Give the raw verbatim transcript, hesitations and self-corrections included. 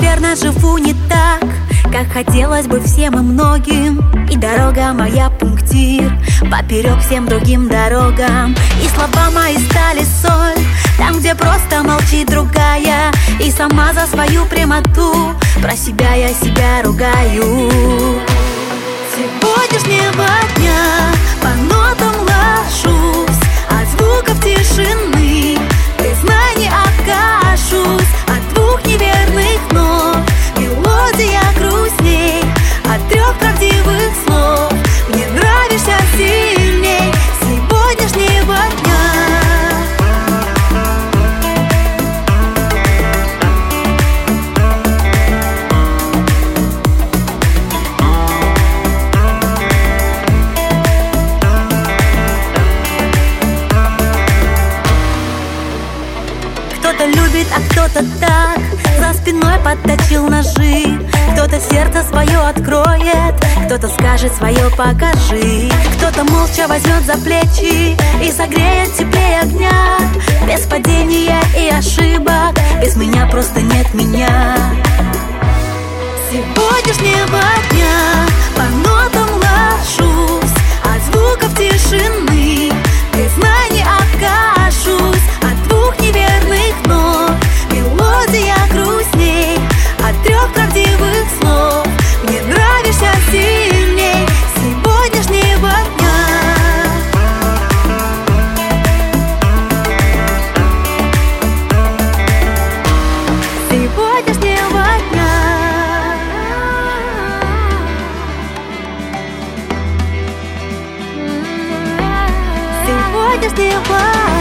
наверное, живу не так, как хотелось бы всем и многим. И дорога моя пунктир поперек всем другим дорогам. И слова мои стали соль там, где просто молчит другая. И сама за свою прямоту про себя я себя ругаю. Сегодняшнего дня по нотам ложусь, от звуков тишины признаний откажусь. От двух неверных нот мелодия грустней, от трех правдивых слов мне нравишься сильней сегодняшнего дня. Кто-то любит, а кто-то так, за спиной подточил ножи. Кто-то сердце свое откроет, кто-то скажет свое покажи. Кто-то молча возьмет за плечи и согреет теплее огня. Без падения и ошибок, без меня просто нет меня. Сегодняшнего дня по нотам ложусь, от звуков тишины признаний откажусь. От двух неверных нот мелодия грустней, от трех правдивых слов мне нравишься сильней сегодняшнего дня. Сегодняшнего дня. Сегодняшнего